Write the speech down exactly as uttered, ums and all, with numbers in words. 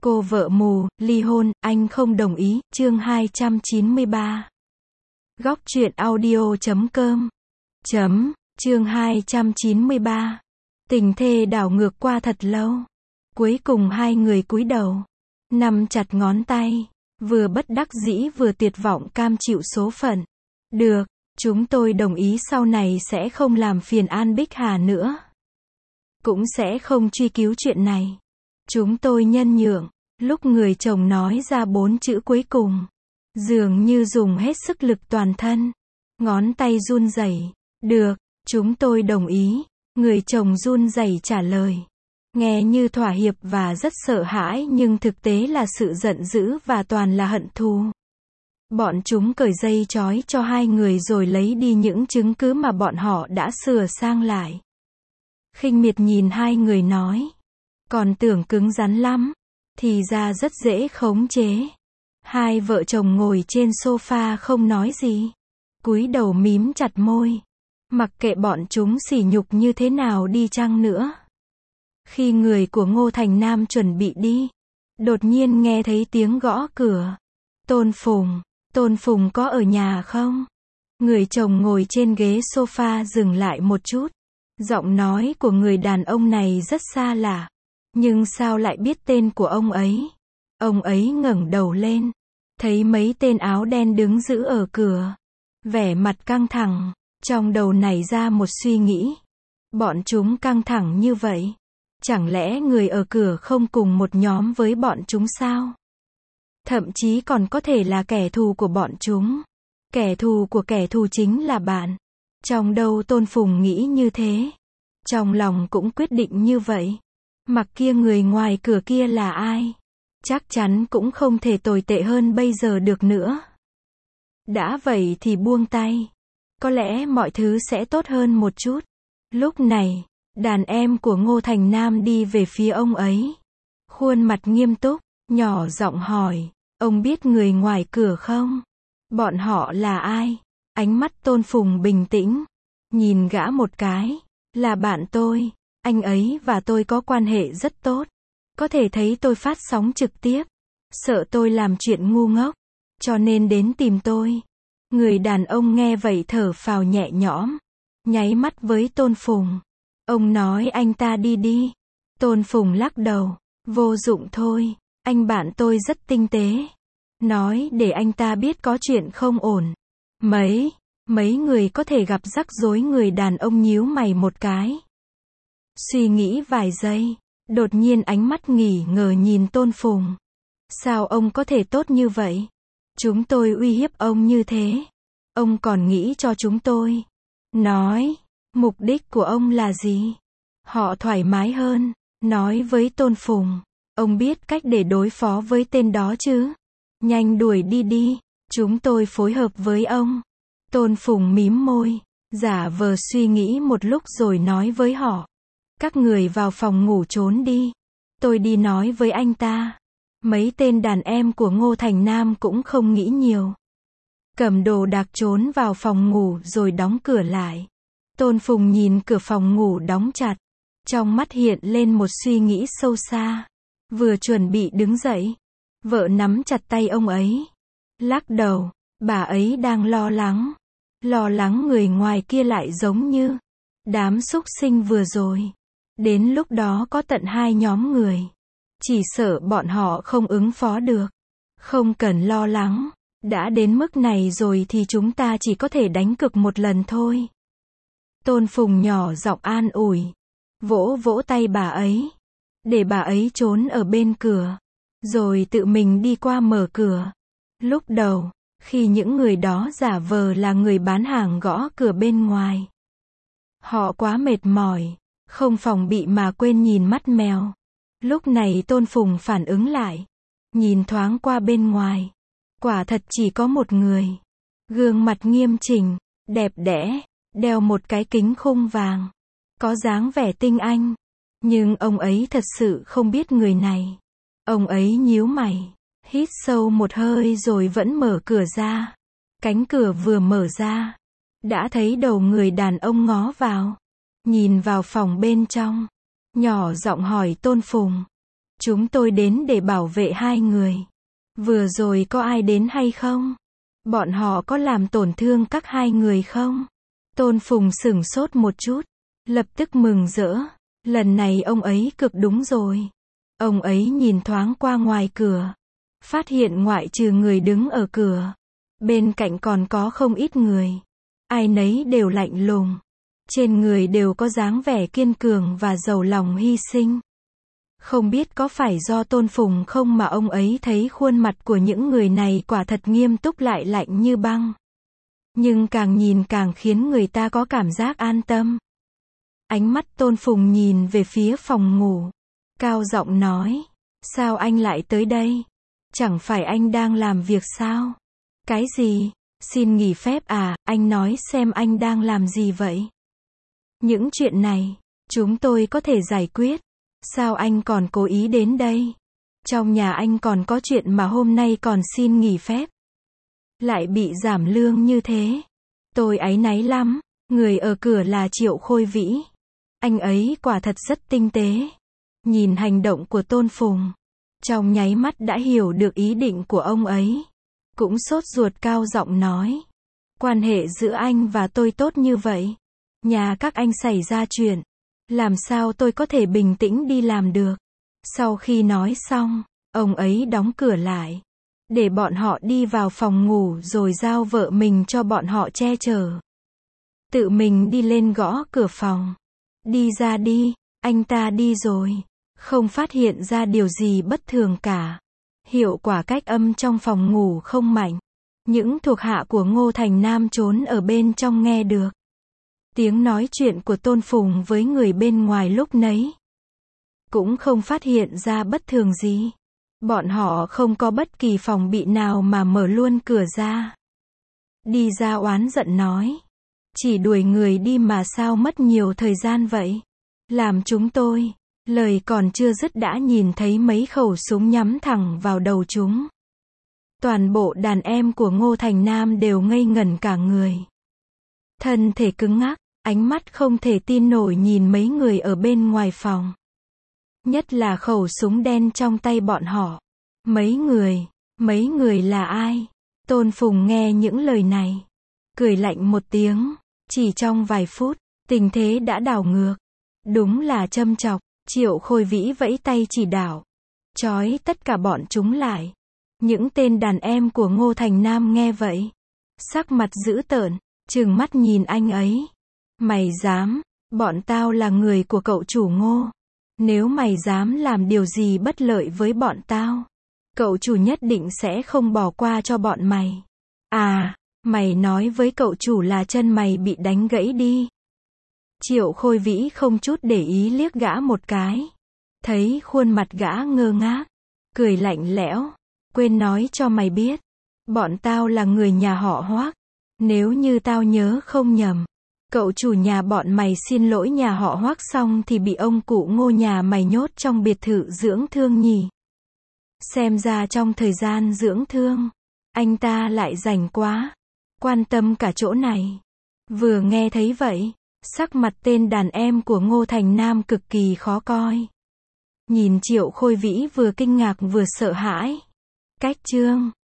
Cô vợ mù, ly hôn, anh không đồng ý, chương hai trăm chín mươi ba. Góc truyện audio chấm com. Chấm, chương hai trăm chín mươi ba. Tình thê đảo ngược qua thật lâu. Cuối cùng hai người cúi đầu, nắm chặt ngón tay, vừa bất đắc dĩ vừa tuyệt vọng cam chịu số phận. Được, chúng tôi đồng ý sau này sẽ không làm phiền An Bích Hà nữa. Cũng sẽ không truy cứu chuyện này. Chúng tôi nhân nhượng. Lúc người chồng nói ra bốn chữ cuối cùng, dường như dùng hết sức lực toàn thân. Ngón tay run rẩy. Được, chúng tôi đồng ý. Người chồng run rẩy trả lời. Nghe như thỏa hiệp và rất sợ hãi nhưng thực tế là sự giận dữ và toàn là hận thù. Bọn chúng cởi dây trói cho hai người rồi lấy đi những chứng cứ mà bọn họ đã sửa sang lại. Khinh miệt nhìn hai người nói. Còn tưởng cứng rắn lắm. Thì ra rất dễ khống chế. Hai vợ chồng ngồi trên sofa không nói gì. Cúi đầu mím chặt môi. Mặc kệ bọn chúng sỉ nhục như thế nào đi chăng nữa. Khi người của Ngô Thành Nam chuẩn bị đi, đột nhiên nghe thấy tiếng gõ cửa. Tôn Phùng, Tôn Phùng có ở nhà không? Người chồng ngồi trên ghế sofa dừng lại một chút. Giọng nói của người đàn ông này rất xa lạ. Nhưng sao lại biết tên của ông ấy? Ông ấy ngẩng đầu lên, thấy mấy tên áo đen đứng giữ ở cửa. Vẻ mặt căng thẳng, trong đầu nảy ra một suy nghĩ. Bọn chúng căng thẳng như vậy. Chẳng lẽ người ở cửa không cùng một nhóm với bọn chúng sao? Thậm chí còn có thể là kẻ thù của bọn chúng. Kẻ thù của kẻ thù chính là bạn. Trong đầu Tôn Phùng nghĩ như thế. Trong lòng cũng quyết định như vậy. Mặc kia người ngoài cửa kia là ai? Chắc chắn cũng không thể tồi tệ hơn bây giờ được nữa. Đã vậy thì buông tay. Có lẽ mọi thứ sẽ tốt hơn một chút. Lúc này, đàn em của Ngô Thành Nam đi về phía ông ấy. Khuôn mặt nghiêm túc, nhỏ giọng hỏi. Ông biết người ngoài cửa không? Bọn họ là ai? Ánh mắt Tôn Phùng bình tĩnh. Nhìn gã một cái. Là bạn tôi. Anh ấy và tôi có quan hệ rất tốt. Có thể thấy tôi phát sóng trực tiếp. Sợ tôi làm chuyện ngu ngốc. Cho nên đến tìm tôi. Người đàn ông nghe vậy thở phào nhẹ nhõm. Nháy mắt với Tôn Phùng. Ông nói anh ta đi đi. Tôn Phùng lắc đầu. Vô dụng thôi. Anh bạn tôi rất tinh tế. Nói để anh ta biết có chuyện không ổn. Mấy, mấy người có thể gặp rắc rối. Người đàn ông nhíu mày một cái. Suy nghĩ vài giây, đột nhiên ánh mắt nghỉ ngờ nhìn Tôn Phùng. Sao ông có thể tốt như vậy? Chúng tôi uy hiếp ông như thế. Ông còn nghĩ cho chúng tôi. Nói, mục đích của ông là gì? Họ thoải mái hơn, nói với Tôn Phùng. Ông biết cách để đối phó với tên đó chứ? Nhanh đuổi đi đi, chúng tôi phối hợp với ông. Tôn Phùng mím môi, giả vờ suy nghĩ một lúc rồi nói với họ. Các người vào phòng ngủ trốn đi. Tôi đi nói với anh ta. Mấy tên đàn em của Ngô Thành Nam cũng không nghĩ nhiều. Cầm đồ đạc trốn vào phòng ngủ rồi đóng cửa lại. Tôn Phùng nhìn cửa phòng ngủ đóng chặt. Trong mắt hiện lên một suy nghĩ sâu xa. Vừa chuẩn bị đứng dậy. Vợ nắm chặt tay ông ấy. Lắc đầu. Bà ấy đang lo lắng. Lo lắng người ngoài kia lại giống như đám súc sinh vừa rồi. Đến lúc đó có tận hai nhóm người. Chỉ sợ bọn họ không ứng phó được. Không cần lo lắng. Đã đến mức này rồi thì chúng ta chỉ có thể đánh cược một lần thôi. Tôn Phùng nhỏ giọng an ủi. Vỗ vỗ tay bà ấy. Để bà ấy trốn ở bên cửa. Rồi tự mình đi qua mở cửa. Lúc đầu, khi những người đó giả vờ là người bán hàng gõ cửa bên ngoài. Họ quá mệt mỏi. Không phòng bị mà quên nhìn mắt mèo. Lúc này Tôn Phùng phản ứng lại. Nhìn thoáng qua bên ngoài. Quả thật chỉ có một người. Gương mặt nghiêm chỉnh, đẹp đẽ, đeo một cái kính khung vàng. Có dáng vẻ tinh anh. Nhưng ông ấy thật sự không biết người này. Ông ấy nhíu mày. Hít sâu một hơi rồi vẫn mở cửa ra. Cánh cửa vừa mở ra. Đã thấy đầu người đàn ông ngó vào. Nhìn vào phòng bên trong. Nhỏ giọng hỏi Tôn Phùng. Chúng tôi đến để bảo vệ hai người. Vừa rồi có ai đến hay không? Bọn họ có làm tổn thương các hai người không? Tôn Phùng sửng sốt một chút, lập tức mừng rỡ. Lần này ông ấy cực đúng rồi. Ông ấy nhìn thoáng qua ngoài cửa, phát hiện ngoại trừ người đứng ở cửa, bên cạnh còn có không ít người. Ai nấy đều lạnh lùng. Trên người đều có dáng vẻ kiên cường và giàu lòng hy sinh. Không biết có phải do Tôn Phùng không mà ông ấy thấy khuôn mặt của những người này quả thật nghiêm túc lại lạnh như băng. Nhưng càng nhìn càng khiến người ta có cảm giác an tâm. Ánh mắt Tôn Phùng nhìn về phía phòng ngủ, cao giọng nói, sao anh lại tới đây? Chẳng phải anh đang làm việc sao? Cái gì? Xin nghỉ phép à? Anh nói xem anh đang làm gì vậy? Những chuyện này, chúng tôi có thể giải quyết. Sao anh còn cố ý đến đây? Trong nhà anh còn có chuyện mà hôm nay còn xin nghỉ phép. Lại bị giảm lương như thế. Tôi áy náy lắm. Người ở cửa là Triệu Khôi Vĩ. Anh ấy quả thật rất tinh tế. Nhìn hành động của Tôn Phùng, trong nháy mắt đã hiểu được ý định của ông ấy. Cũng sốt ruột cao giọng nói. Quan hệ giữa anh và tôi tốt như vậy. Nhà các anh xảy ra chuyện. Làm sao tôi có thể bình tĩnh đi làm được? Sau khi nói xong, ông ấy đóng cửa lại. Để bọn họ đi vào phòng ngủ rồi giao vợ mình cho bọn họ che chở. Tự mình đi lên gõ cửa phòng. Đi ra đi, anh ta đi rồi. Không phát hiện ra điều gì bất thường cả. Hiệu quả cách âm trong phòng ngủ không mạnh. Những thuộc hạ của Ngô Thành Nam trốn ở bên trong nghe được tiếng nói chuyện của Tôn Phùng với người bên ngoài lúc nấy. Cũng không phát hiện ra bất thường gì. Bọn họ không có bất kỳ phòng bị nào mà mở luôn cửa ra. Đi ra oán giận nói. Chỉ đuổi người đi mà sao mất nhiều thời gian vậy? Làm chúng tôi. Lời còn chưa dứt đã nhìn thấy mấy khẩu súng nhắm thẳng vào đầu chúng. Toàn bộ đàn em của Ngô Thành Nam đều ngây ngẩn cả người. Thân thể cứng ngắc, ánh mắt không thể tin nổi nhìn mấy người ở bên ngoài phòng. Nhất là khẩu súng đen trong tay bọn họ. Mấy người, mấy người là ai? Tôn Phùng nghe những lời này, cười lạnh một tiếng. Chỉ trong vài phút, tình thế đã đảo ngược. Đúng là châm chọc. Triệu Khôi Vĩ vẫy tay chỉ đạo. Trói tất cả bọn chúng lại. Những tên đàn em của Ngô Thành Nam nghe vậy. Sắc mặt dữ tợn, trừng mắt nhìn anh ấy. Mày dám, bọn tao là người của cậu chủ Ngô. Nếu mày dám làm điều gì bất lợi với bọn tao, cậu chủ nhất định sẽ không bỏ qua cho bọn mày. À, mày nói với cậu chủ là chân mày bị đánh gãy đi. Triệu Khôi Vĩ không chút để ý liếc gã một cái. Thấy khuôn mặt gã ngơ ngác, cười lạnh lẽo. Quên nói cho mày biết, bọn tao là người nhà họ Hoác. Nếu như tao nhớ không nhầm, cậu chủ nhà bọn mày xin lỗi nhà họ Hoác xong thì bị ông cụ Ngô nhà mày nhốt trong biệt thự dưỡng thương nhỉ. Xem ra trong thời gian dưỡng thương, anh ta lại rảnh quá, quan tâm cả chỗ này. Vừa nghe thấy vậy, sắc mặt tên đàn em của Ngô Thành Nam cực kỳ khó coi. Nhìn Triệu Khôi Vĩ vừa kinh ngạc vừa sợ hãi. Cách chương